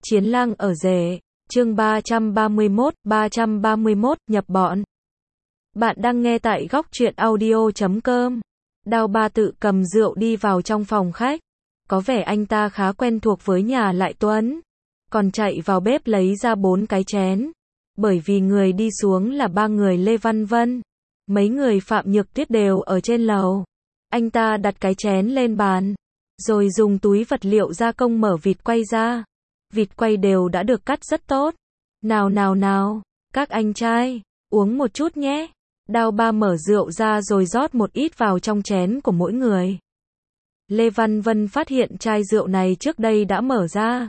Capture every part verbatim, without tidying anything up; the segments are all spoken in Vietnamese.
Chiến lang ở rể, chương ba trăm ba mươi mốt, ba trăm ba mươi mốt, nhập bọn. Bạn đang nghe tại góc truyện audio chấm com. Đao Ba tự cầm rượu đi vào trong phòng khách. Có vẻ anh ta khá quen thuộc với nhà Lại Tuấn. Còn chạy vào bếp lấy ra bốn cái chén. Bởi vì người đi xuống là ba người Lê Văn Vân. Mấy người Phạm Nhược Tuyết đều ở trên lầu. Anh ta đặt cái chén lên bàn. Rồi dùng túi vật liệu gia công mở vịt quay ra. Vịt quay đều đã được cắt rất tốt. Nào nào nào, các anh trai, uống một chút nhé. Đao Ba mở rượu ra rồi rót một ít vào trong chén của mỗi người. Lê Văn Vân phát hiện chai rượu này trước đây đã mở ra.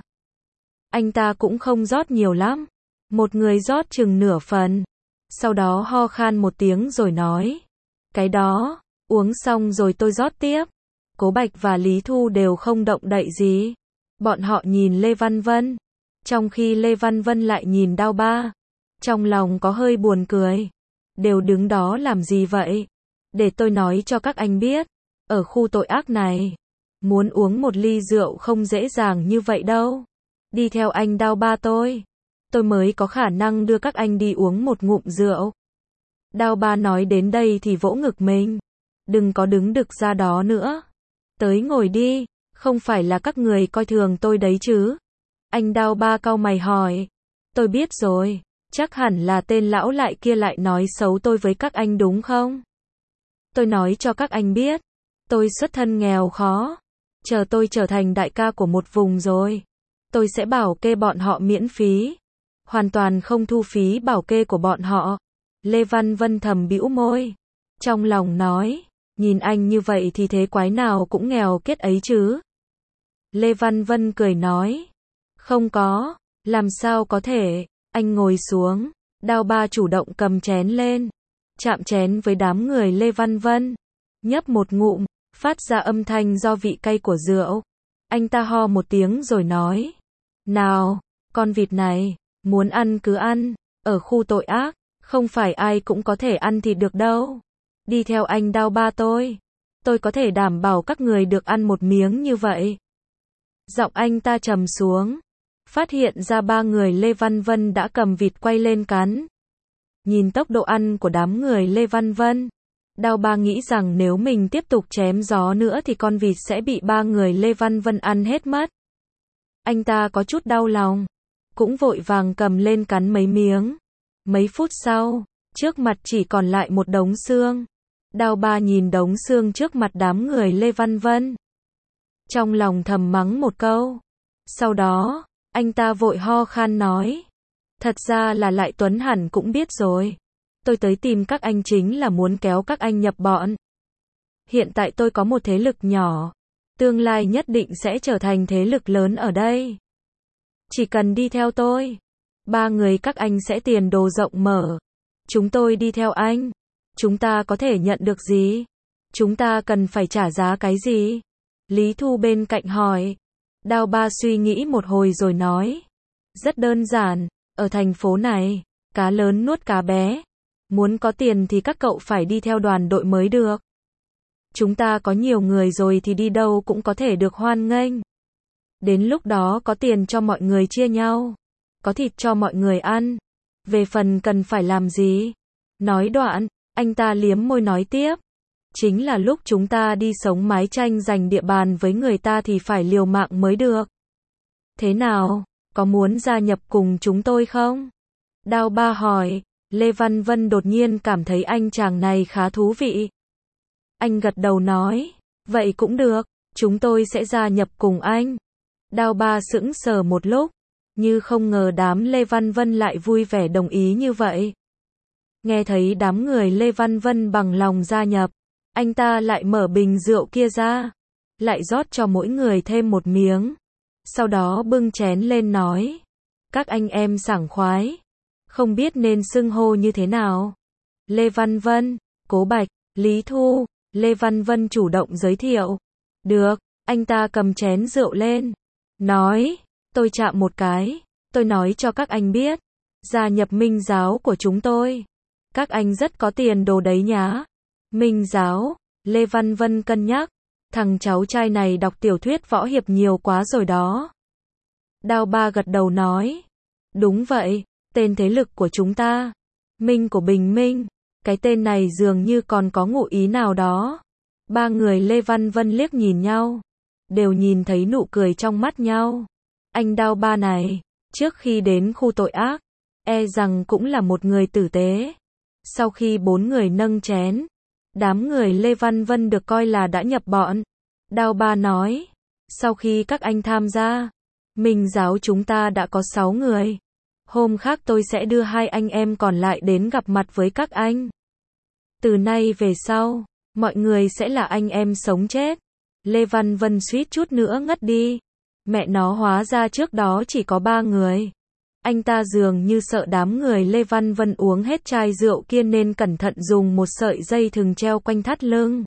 Anh ta cũng không rót nhiều lắm. Một người rót chừng nửa phần. Sau đó ho khan một tiếng rồi nói. Cái đó, uống xong rồi tôi rót tiếp. Cố Bạch và Lý Thu đều không động đậy gì. Bọn họ nhìn Lê Văn Vân. Trong khi Lê Văn Vân lại nhìn Đao Ba. Trong lòng có hơi buồn cười. Đều đứng đó làm gì vậy? Để tôi nói cho các anh biết. Ở khu tội ác này. Muốn uống một ly rượu không dễ dàng như vậy đâu. Đi theo anh Đao Ba tôi. Tôi mới có khả năng đưa các anh đi uống một ngụm rượu. Đao Ba nói đến đây thì vỗ ngực mình. Đừng có đứng đực ra đó nữa. Tới ngồi đi. Không phải là các người coi thường tôi đấy chứ? Anh Đao Ba cau mày hỏi. Tôi biết rồi. Chắc hẳn là tên lão Lại kia lại nói xấu tôi với các anh đúng không? Tôi nói cho các anh biết. Tôi xuất thân nghèo khó. Chờ tôi trở thành đại ca của một vùng rồi. Tôi sẽ bảo kê bọn họ miễn phí. Hoàn toàn không thu phí bảo kê của bọn họ. Lê Văn Vân thầm bĩu môi. Trong lòng nói. Nhìn anh như vậy thì thế quái nào cũng nghèo kiết ấy chứ. Lê Văn Vân cười nói. Không có. Làm sao có thể. Anh ngồi xuống. Đao Ba chủ động cầm chén lên. Chạm chén với đám người Lê Văn Vân. Nhấp một ngụm. Phát ra âm thanh do vị cay của rượu. Anh ta ho một tiếng rồi nói. Nào. Con vịt này. Muốn ăn cứ ăn. Ở khu tội ác. Không phải ai cũng có thể ăn thịt được đâu. Đi theo anh Đao Ba tôi. Tôi có thể đảm bảo các người được ăn một miếng như vậy. Giọng anh ta trầm xuống. Phát hiện ra ba người Lê Văn Vân đã cầm vịt quay lên cắn. Nhìn tốc độ ăn của đám người Lê Văn Vân. Đao Ba nghĩ rằng nếu mình tiếp tục chém gió nữa thì con vịt sẽ bị ba người Lê Văn Vân ăn hết mất. Anh ta có chút đau lòng. Cũng vội vàng cầm lên cắn mấy miếng. Mấy phút sau, trước mặt chỉ còn lại một đống xương. Đao Ba nhìn đống xương trước mặt đám người Lê Văn Vân. Trong lòng thầm mắng một câu. Sau đó, anh ta vội ho khan nói. Thật ra là Lại Tuấn hẳn cũng biết rồi. Tôi tới tìm các anh chính là muốn kéo các anh nhập bọn. Hiện tại tôi có một thế lực nhỏ. Tương lai nhất định sẽ trở thành thế lực lớn ở đây. Chỉ cần đi theo tôi. Ba người các anh sẽ tiền đồ rộng mở. Chúng tôi đi theo anh. Chúng ta có thể nhận được gì? Chúng ta cần phải trả giá cái gì? Lý Thu bên cạnh hỏi. Đao Ba suy nghĩ một hồi rồi nói. Rất đơn giản. Ở thành phố này, cá lớn nuốt cá bé. Muốn có tiền thì các cậu phải đi theo đoàn đội mới được. Chúng ta có nhiều người rồi thì đi đâu cũng có thể được hoan nghênh. Đến lúc đó có tiền cho mọi người chia nhau. Có thịt cho mọi người ăn. Về phần cần phải làm gì? Nói đoạn, anh ta liếm môi nói tiếp. Chính là lúc chúng ta đi sống mái tranh giành địa bàn với người ta thì phải liều mạng mới được. Thế nào? Có muốn gia nhập cùng chúng tôi không? Đao Ba hỏi. Lê Văn Vân đột nhiên cảm thấy anh chàng này khá thú vị. Anh gật đầu nói. Vậy cũng được. Chúng tôi sẽ gia nhập cùng anh. Đao Ba sững sờ một lúc. Như không ngờ đám Lê Văn Vân lại vui vẻ đồng ý như vậy. Nghe thấy đám người Lê Văn Vân bằng lòng gia nhập. Anh ta lại mở bình rượu kia ra. Lại rót cho mỗi người thêm một miếng. Sau đó bưng chén lên nói. Các anh em sảng khoái. Không biết nên xưng hô như thế nào. Lê Văn Vân, Cố Bạch, Lý Thu. Lê Văn Vân chủ động giới thiệu. Được, anh ta cầm chén rượu lên. Nói, tôi chạm một cái. Tôi nói cho các anh biết. Gia nhập Minh giáo của chúng tôi. Các anh rất có tiền đồ đấy nhá. Minh giáo, Lê Văn Vân cân nhắc. Thằng cháu trai này đọc tiểu thuyết võ hiệp nhiều quá rồi đó. Đao Ba gật đầu nói. Đúng vậy, tên thế lực của chúng ta. Minh của Bình Minh. Cái tên này dường như còn có ngụ ý nào đó. Ba người Lê Văn Vân liếc nhìn nhau. Đều nhìn thấy nụ cười trong mắt nhau. Anh Đao Ba này, trước khi đến khu tội ác, e rằng cũng là một người tử tế. Sau khi bốn người nâng chén, đám người Lê Văn Vân được coi là đã nhập bọn. Đao Ba nói, sau khi các anh tham gia, Minh giáo chúng ta đã có sáu người. Hôm khác tôi sẽ đưa hai anh em còn lại đến gặp mặt với các anh. Từ nay về sau, mọi người sẽ là anh em sống chết. Lê Văn Vân suýt chút nữa ngất đi. Mẹ nó, hóa ra trước đó chỉ có ba người. Anh ta dường như sợ đám người Lê Văn Vân uống hết chai rượu kia nên cẩn thận dùng một sợi dây thừng treo quanh thắt lưng.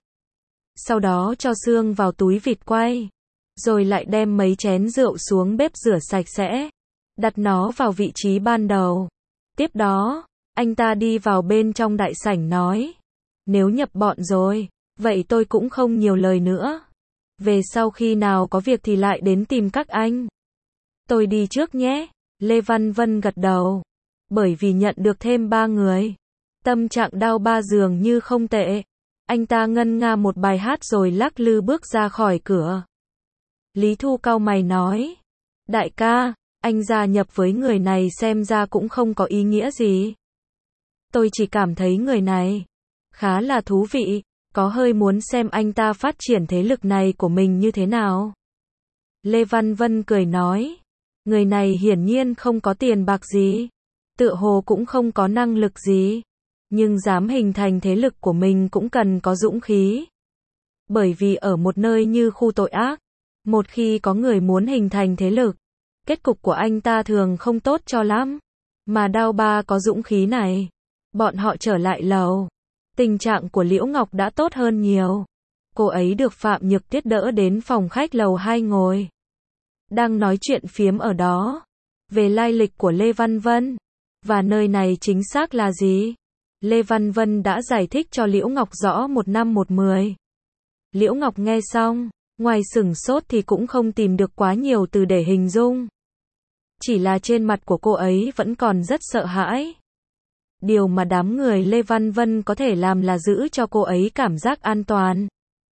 Sau đó cho xương vào túi vịt quay. Rồi lại đem mấy chén rượu xuống bếp rửa sạch sẽ. Đặt nó vào vị trí ban đầu. Tiếp đó, anh ta đi vào bên trong đại sảnh nói. Nếu nhập bọn rồi, vậy tôi cũng không nhiều lời nữa. Về sau khi nào có việc thì lại đến tìm các anh. Tôi đi trước nhé. Lê Văn Vân gật đầu. Bởi vì nhận được thêm ba người, tâm trạng Đao Ba dường như không tệ. Anh ta ngân nga một bài hát rồi lắc lư bước ra khỏi cửa. Lý Thu cau mày nói. Đại ca, anh gia nhập với người này xem ra cũng không có ý nghĩa gì. Tôi chỉ cảm thấy người này khá là thú vị, có hơi muốn xem anh ta phát triển thế lực này của mình như thế nào. Lê Văn Vân cười nói. Người này hiển nhiên không có tiền bạc gì, tựa hồ cũng không có năng lực gì, nhưng dám hình thành thế lực của mình cũng cần có dũng khí. Bởi vì ở một nơi như khu tội ác, một khi có người muốn hình thành thế lực, kết cục của anh ta thường không tốt cho lắm. Mà Đao Ba có dũng khí này. Bọn họ trở lại lầu. Tình trạng của Liễu Ngọc đã tốt hơn nhiều. Cô ấy được Phạm Nhược Tuyết đỡ đến phòng khách lầu hai ngồi. Đang nói chuyện phiếm ở đó. Về lai lịch của Lê Văn Vân. Và nơi này chính xác là gì? Lê Văn Vân đã giải thích cho Liễu Ngọc rõ một năm một mười. Liễu Ngọc nghe xong, ngoài sửng sốt thì cũng không tìm được quá nhiều từ để hình dung. Chỉ là trên mặt của cô ấy vẫn còn rất sợ hãi. Điều mà đám người Lê Văn Vân có thể làm là giữ cho cô ấy cảm giác an toàn.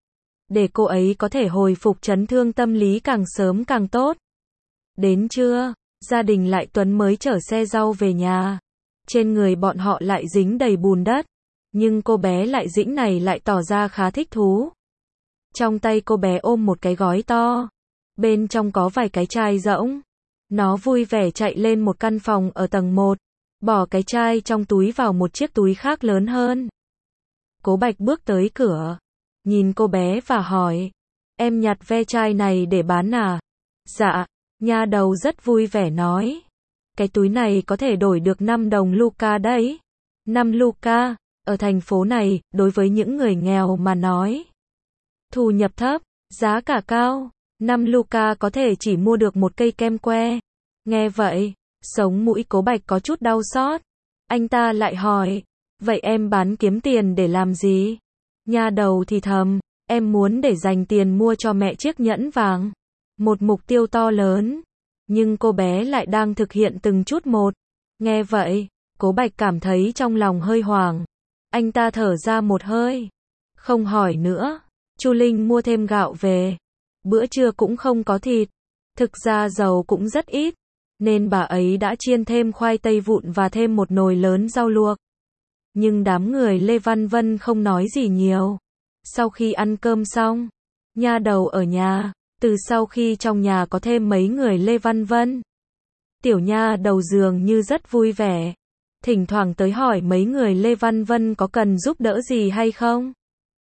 Để cô ấy có thể hồi phục chấn thương tâm lý càng sớm càng tốt. Đến trưa, gia đình Lại Tuấn mới chở xe rau về nhà. Trên người bọn họ lại dính đầy bùn đất. Nhưng cô bé Lại Dĩnh này lại tỏ ra khá thích thú. Trong tay cô bé ôm một cái gói to. Bên trong có vài cái chai rỗng. Nó vui vẻ chạy lên một căn phòng ở tầng một. Bỏ cái chai trong túi vào một chiếc túi khác lớn hơn. Cố Bạch bước tới cửa. Nhìn cô bé và hỏi. Em nhặt ve chai này để bán à? Dạ. Nha đầu rất vui vẻ nói. Cái túi này có thể đổi được năm đồng Luca đấy. năm Luca, ở thành phố này, đối với những người nghèo mà nói. Thu nhập thấp, giá cả cao. năm Luca có thể chỉ mua được một cây kem que. Nghe vậy, sống mũi Cố Bạch có chút đau xót. Anh ta lại hỏi. Vậy em bán kiếm tiền để làm gì? Nha đầu thì thầm. Em muốn để dành tiền mua cho mẹ chiếc nhẫn vàng. Một mục tiêu to lớn. Nhưng cô bé lại đang thực hiện từng chút một. Nghe vậy, Cố Bạch cảm thấy trong lòng hơi hoảng. Anh ta thở ra một hơi. Không hỏi nữa. Chu Linh mua thêm gạo về. Bữa trưa cũng không có thịt. Thực ra dầu cũng rất ít. Nên bà ấy đã chiên thêm khoai tây vụn và thêm một nồi lớn rau luộc. Nhưng đám người Lê Văn Vân không nói gì nhiều. Sau khi ăn cơm xong, nha đầu ở nhà. Từ sau khi trong nhà có thêm mấy người Lê Văn Vân, tiểu nha đầu dường như rất vui vẻ. Thỉnh thoảng tới hỏi mấy người Lê Văn Vân có cần giúp đỡ gì hay không.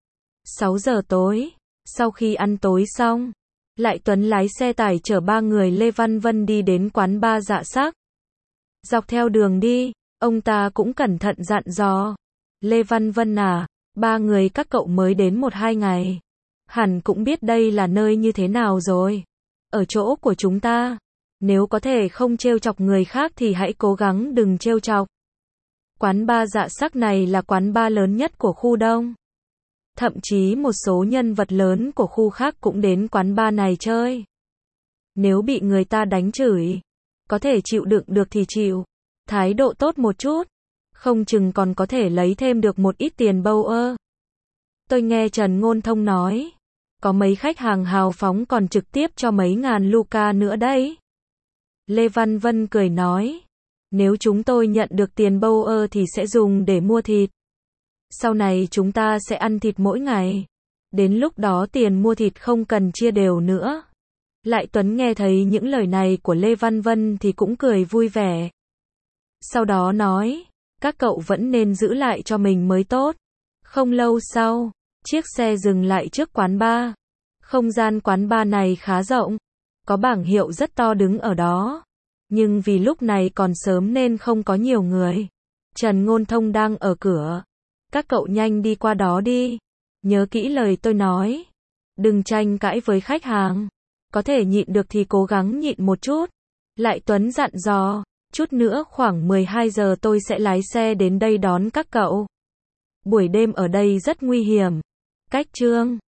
sáu giờ tối, sau khi ăn tối xong, Lại Tuấn lái xe tải chở ba người Lê Văn Vân đi đến quán bar Dạ Sắc. Dọc theo đường đi, ông ta cũng cẩn thận dặn dò. Lê Văn Vân à, ba người các cậu mới đến một hai ngày. Hẳn cũng biết đây là nơi như thế nào rồi. Ở chỗ của chúng ta, nếu có thể không trêu chọc người khác thì hãy cố gắng đừng trêu chọc. Quán bar Dạ Sắc này là quán bar lớn nhất của khu Đông. Thậm chí một số nhân vật lớn của khu khác cũng đến quán bar này chơi. Nếu bị người ta đánh chửi, có thể chịu đựng được thì chịu. Thái độ tốt một chút, không chừng còn có thể lấy thêm được một ít tiền bâu ơ. Tôi nghe Trần Ngôn Thông nói, có mấy khách hàng hào phóng còn trực tiếp cho mấy ngàn Luca nữa đấy. Lê Văn Vân cười nói, nếu chúng tôi nhận được tiền bâu ơ thì sẽ dùng để mua thịt. Sau này chúng ta sẽ ăn thịt mỗi ngày. Đến lúc đó tiền mua thịt không cần chia đều nữa. Lại Tuấn nghe thấy những lời này của Lê Văn Vân thì cũng cười vui vẻ. Sau đó nói, các cậu vẫn nên giữ lại cho mình mới tốt. Không lâu sau, chiếc xe dừng lại trước quán bar. Không gian quán bar này khá rộng, có bảng hiệu rất to đứng ở đó. Nhưng vì lúc này còn sớm nên không có nhiều người. Trần Ngôn Thông đang ở cửa. Các cậu nhanh đi qua đó đi. Nhớ kỹ lời tôi nói. Đừng tranh cãi với khách hàng. Có thể nhịn được thì cố gắng nhịn một chút. Lại Tuấn dặn dò, chút nữa khoảng mười hai giờ tôi sẽ lái xe đến đây đón các cậu. Buổi đêm ở đây rất nguy hiểm. Cách Trương